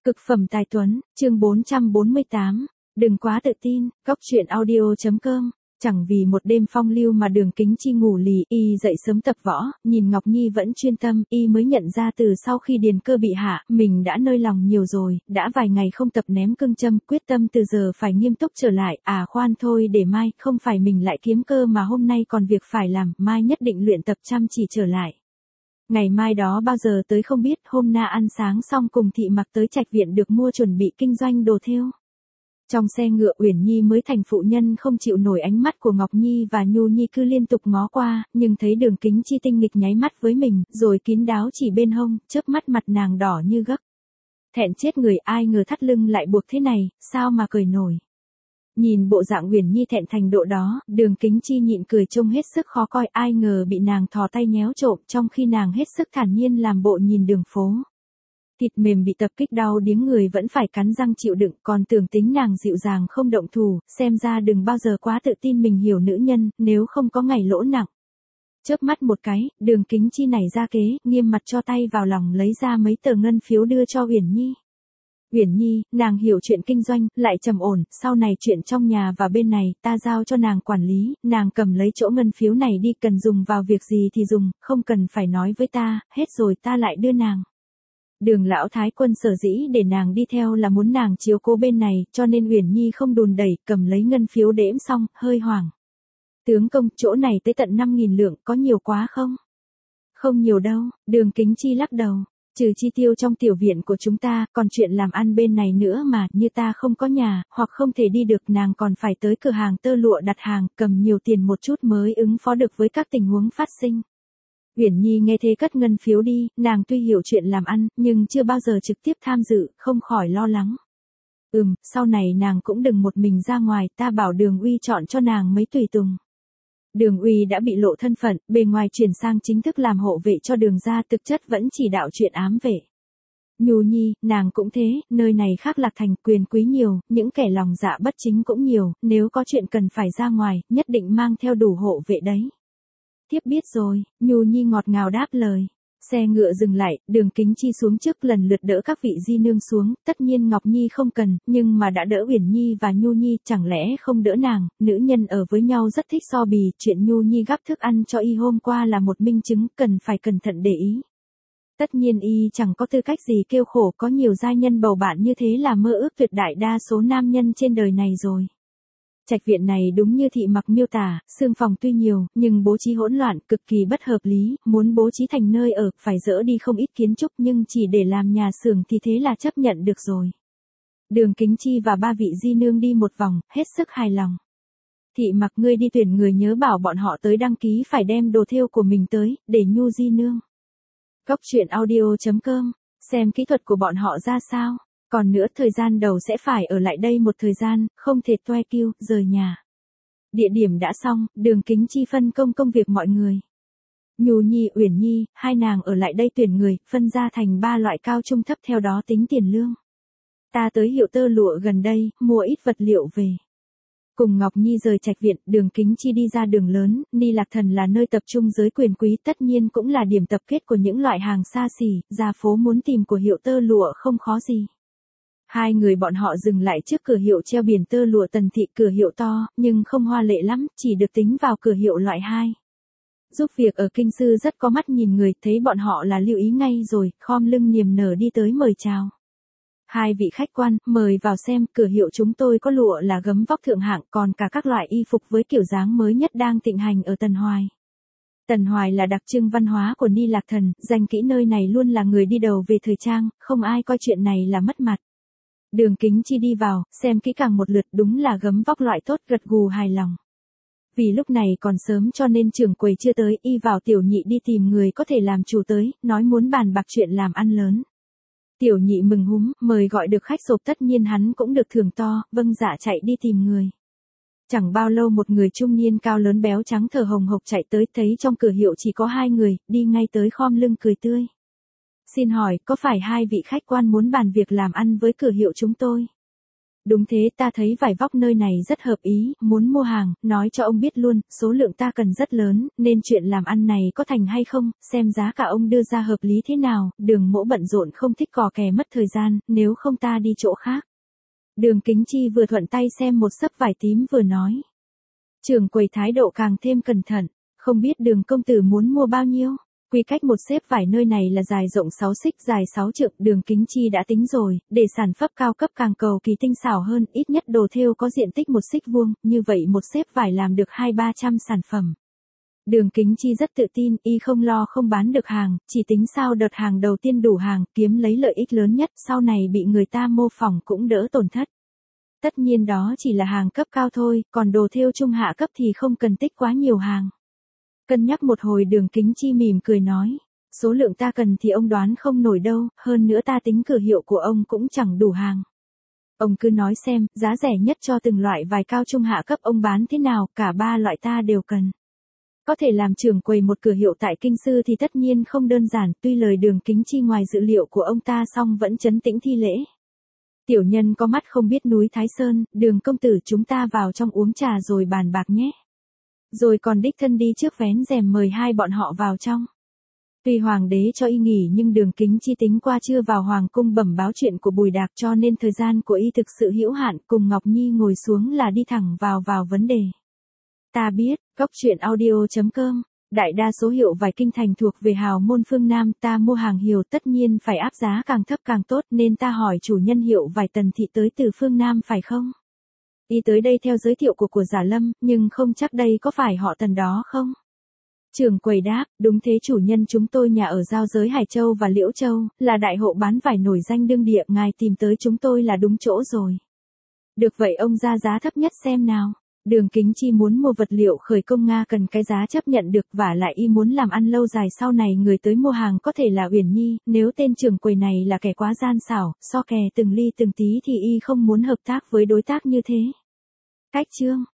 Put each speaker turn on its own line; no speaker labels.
Cực phẩm tài tuấn, chương 448. Đừng quá tự tin, góc truyện audio.com. Chẳng vì một đêm phong lưu mà Đường Kính Chi ngủ lì, y dậy sớm tập võ, nhìn Ngọc Nhi vẫn chuyên tâm, y mới nhận ra từ sau khi Điền Cơ bị hạ, mình đã nơi lòng nhiều rồi, đã vài ngày không tập ném cương châm, quyết tâm từ giờ phải nghiêm túc trở lại, khoan thôi để mai, không phải mình lại kiếm cơ mà hôm nay còn việc phải làm, mai nhất định luyện tập chăm chỉ trở lại. Ngày mai đó bao giờ tới không biết, hôm na ăn sáng xong cùng Thị Mặc tới Trạch Viện được mua chuẩn bị kinh doanh đồ thêu. Trong xe ngựa Uyển Nhi mới thành phụ nhân không chịu nổi ánh mắt của Ngọc Nhi và Nhu Nhi cứ liên tục ngó qua, nhưng thấy Đường Kính Chi tinh nghịch nháy mắt với mình, rồi kín đáo chỉ bên hông, chớp mắt mặt nàng đỏ như gấc. Thẹn chết người, ai ngờ thắt lưng lại buộc thế này, sao mà cười nổi. Nhìn bộ dạng Uyển Nhi thẹn thành độ đó, Đường Kính Chi nhịn cười trông hết sức khó coi, ai ngờ bị nàng thò tay nhéo trộm trong khi nàng hết sức thản nhiên làm bộ nhìn đường phố. Thịt mềm bị tập kích đau điếng người vẫn phải cắn răng chịu đựng, còn tưởng tính nàng dịu dàng không động thủ, xem ra đừng bao giờ quá tự tin mình hiểu nữ nhân, nếu không có ngày lỗ nặng. Chớp mắt một cái, Đường Kính Chi nảy ra kế, nghiêm mặt cho tay vào lòng lấy ra mấy tờ ngân phiếu đưa cho Uyển Nhi. Uyển Nhi, nàng hiểu chuyện kinh doanh, lại trầm ổn, sau này chuyện trong nhà và bên này, ta giao cho nàng quản lý, nàng cầm lấy chỗ ngân phiếu này đi, cần dùng vào việc gì thì dùng, không cần phải nói với ta, hết rồi ta lại đưa nàng. Đường lão thái quân sở dĩ để nàng đi theo là muốn nàng chiếu cố bên này, cho nên Uyển Nhi không đùn đẩy, cầm lấy ngân phiếu đếm xong, hơi hoảng. Tướng công, chỗ này tới tận 5.000 lượng, có nhiều quá không? Không nhiều đâu, Đường Kính Chi lắc đầu. Trừ chi tiêu trong tiểu viện của chúng ta, còn chuyện làm ăn bên này nữa mà, như ta không có nhà, hoặc không thể đi được, nàng còn phải tới cửa hàng tơ lụa đặt hàng, cầm nhiều tiền một chút mới ứng phó được với các tình huống phát sinh. Uyển Nhi nghe thế cất ngân phiếu đi, nàng tuy hiểu chuyện làm ăn, nhưng chưa bao giờ trực tiếp tham dự, không khỏi lo lắng. Sau này nàng cũng đừng một mình ra ngoài, ta bảo Đường Uy chọn cho nàng mấy tùy tùng. Đường Uy đã bị lộ thân phận, bề ngoài chuyển sang chính thức làm hộ vệ cho Đường gia, thực chất vẫn chỉ đạo chuyện ám vệ. Nhu Nhi, nàng cũng thế, nơi này khác Lạc Thành, quyền quý nhiều, những kẻ lòng dạ bất chính cũng nhiều, nếu có chuyện cần phải ra ngoài, nhất định mang theo đủ hộ vệ đấy. Tiếp biết rồi, Nhu Nhi ngọt ngào đáp lời. Xe ngựa dừng lại, Đường Kính Chi xuống trước lần lượt đỡ các vị di nương xuống, tất nhiên Ngọc Nhi không cần, nhưng mà đã đỡ Uyển Nhi và Nhu Nhi, chẳng lẽ không đỡ nàng, nữ nhân ở với nhau rất thích so bì, chuyện Nhu Nhi gắp thức ăn cho y hôm qua là một minh chứng, cần phải cẩn thận để ý. Tất nhiên y chẳng có tư cách gì kêu khổ, có nhiều giai nhân bầu bạn như thế là mơ ước tuyệt đại đa số nam nhân trên đời này rồi. Trạch viện này đúng như Thị Mặc miêu tả, xương phòng tuy nhiều, nhưng bố trí hỗn loạn, cực kỳ bất hợp lý, muốn bố trí thành nơi ở, phải dỡ đi không ít kiến trúc nhưng chỉ để làm nhà xưởng thì thế là chấp nhận được rồi. Đường Kính Chi và ba vị di nương đi một vòng, hết sức hài lòng. Thị Mặc, ngươi đi tuyển người nhớ bảo bọn họ tới đăng ký phải đem đồ thêu của mình tới, để Nhu di nương. Góc truyện audio.com, xem kỹ thuật của bọn họ ra sao. Còn nữa thời gian đầu sẽ phải ở lại đây một thời gian, không thể toe kiêu, rời nhà. Địa điểm đã xong, Đường Kính Chi phân công công việc mọi người. Nhu Nhi, Uyển Nhi, hai nàng ở lại đây tuyển người, phân ra thành 3 loại cao trung thấp, theo đó tính tiền lương. Ta tới hiệu tơ lụa gần đây, mua ít vật liệu về. Cùng Ngọc Nhi rời Trạch Viện, Đường Kính Chi đi ra đường lớn, Ni Lạc Thần là nơi tập trung giới quyền quý, tất nhiên cũng là điểm tập kết của những loại hàng xa xỉ, ra phố muốn tìm của hiệu tơ lụa không khó gì. Hai người bọn họ dừng lại trước cửa hiệu treo biển tơ lụa Tần Thị, cửa hiệu to, nhưng không hoa lệ lắm, chỉ được tính vào cửa hiệu loại 2. Giúp việc ở kinh sư rất có mắt nhìn người, thấy bọn họ là lưu ý ngay rồi, khom lưng niềm nở đi tới mời chào. Hai vị khách quan, mời vào xem, cửa hiệu chúng tôi có lụa là gấm vóc thượng hạng, còn cả các loại y phục với kiểu dáng mới nhất đang thịnh hành ở Tần Hoài. Tần Hoài là đặc trưng văn hóa của Ni Lạc Thần, danh kỹ nơi này luôn là người đi đầu về thời trang, không ai coi chuyện này là mất mặt. Đường Kính Chi đi vào, xem kỹ càng một lượt, đúng là gấm vóc loại tốt, gật gù hài lòng. Vì lúc này còn sớm cho nên trưởng quầy chưa tới, y vào Tiểu Nhị đi tìm người có thể làm chủ tới, nói muốn bàn bạc chuyện làm ăn lớn. Tiểu Nhị mừng húm, mời gọi được khách sộp, tất nhiên hắn cũng được thưởng to, vâng dạ chạy đi tìm người. Chẳng bao lâu một người trung niên cao lớn béo trắng thở hồng hộc chạy tới, thấy trong cửa hiệu chỉ có 2 người, đi ngay tới khom lưng cười tươi. Xin hỏi, có phải 2 vị khách quan muốn bàn việc làm ăn với cửa hiệu chúng tôi? Đúng thế, ta thấy vải vóc nơi này rất hợp ý, muốn mua hàng, nói cho ông biết luôn, số lượng ta cần rất lớn, nên chuyện làm ăn này có thành hay không, xem giá cả ông đưa ra hợp lý thế nào, Đường Mỗ bận rộn không thích cò kè mất thời gian, nếu không ta đi chỗ khác. Đường Kính Chi vừa thuận tay xem một xấp vải tím vừa nói. Trưởng quầy thái độ càng thêm cẩn thận, không biết Đường công tử muốn mua bao nhiêu. Quy cách một xếp vải nơi này là dài rộng 6 xích, dài 6 trượng, Đường Kính Chi đã tính rồi, để sản phẩm cao cấp càng cầu kỳ tinh xảo hơn, ít nhất đồ thêu có diện tích một xích vuông, như vậy một xếp vải làm được 200-300 sản phẩm. Đường Kính Chi rất tự tin, y không lo không bán được hàng, chỉ tính sao đợt hàng đầu tiên đủ hàng, kiếm lấy lợi ích lớn nhất, sau này bị người ta mô phỏng cũng đỡ tổn thất. Tất nhiên đó chỉ là hàng cấp cao thôi, còn đồ thêu trung hạ cấp thì không cần tích quá nhiều hàng. Cân nhắc một hồi Đường Kính Chi mỉm cười nói, số lượng ta cần thì ông đoán không nổi đâu, hơn nữa ta tính cửa hiệu của ông cũng chẳng đủ hàng. Ông cứ nói xem, giá rẻ nhất cho từng loại vải cao trung hạ cấp ông bán thế nào, cả ba loại ta đều cần. Có thể làm trưởng quầy một cửa hiệu tại Kinh Sư thì tất nhiên không đơn giản, tuy lời Đường Kính Chi ngoài dự liệu của ông ta song vẫn trấn tĩnh thi lễ. Tiểu nhân có mắt không biết núi Thái Sơn, Đường công tử chúng ta vào trong uống trà rồi bàn bạc nhé. Rồi còn đích thân đi trước vén rèm mời hai bọn họ vào trong. Tuy hoàng đế cho y nghỉ nhưng Đường Kính Chi tính qua chưa vào hoàng cung bẩm báo chuyện của Bùi Đạc cho nên thời gian của y thực sự hữu hạn, cùng Ngọc Nhi ngồi xuống là đi thẳng vào vấn đề. Ta biết, góc truyện audio.com, đại đa số hiệu vải kinh thành thuộc về hào môn phương Nam, ta mua hàng hiệu tất nhiên phải áp giá càng thấp càng tốt nên ta hỏi chủ nhân hiệu vải Tần Thị tới từ phương Nam phải không? Y tới đây theo giới thiệu của Giả Lâm, nhưng không chắc đây có phải họ Tần đó không? Trưởng quầy đáp, đúng thế chủ nhân chúng tôi nhà ở giao giới Hải Châu và Liễu Châu, là đại hộ bán vải nổi danh đương địa, ngài tìm tới chúng tôi là đúng chỗ rồi. Được vậy ông ra giá thấp nhất xem nào. Đường Kính Chi muốn mua vật liệu khởi công Nga cần cái giá chấp nhận được và lại y muốn làm ăn lâu dài sau này người tới mua hàng có thể là Uyển Nhi, nếu tên trưởng quầy này là kẻ quá gian xảo, so kè từng ly từng tí thì y không muốn hợp tác với đối tác như thế. Cách chương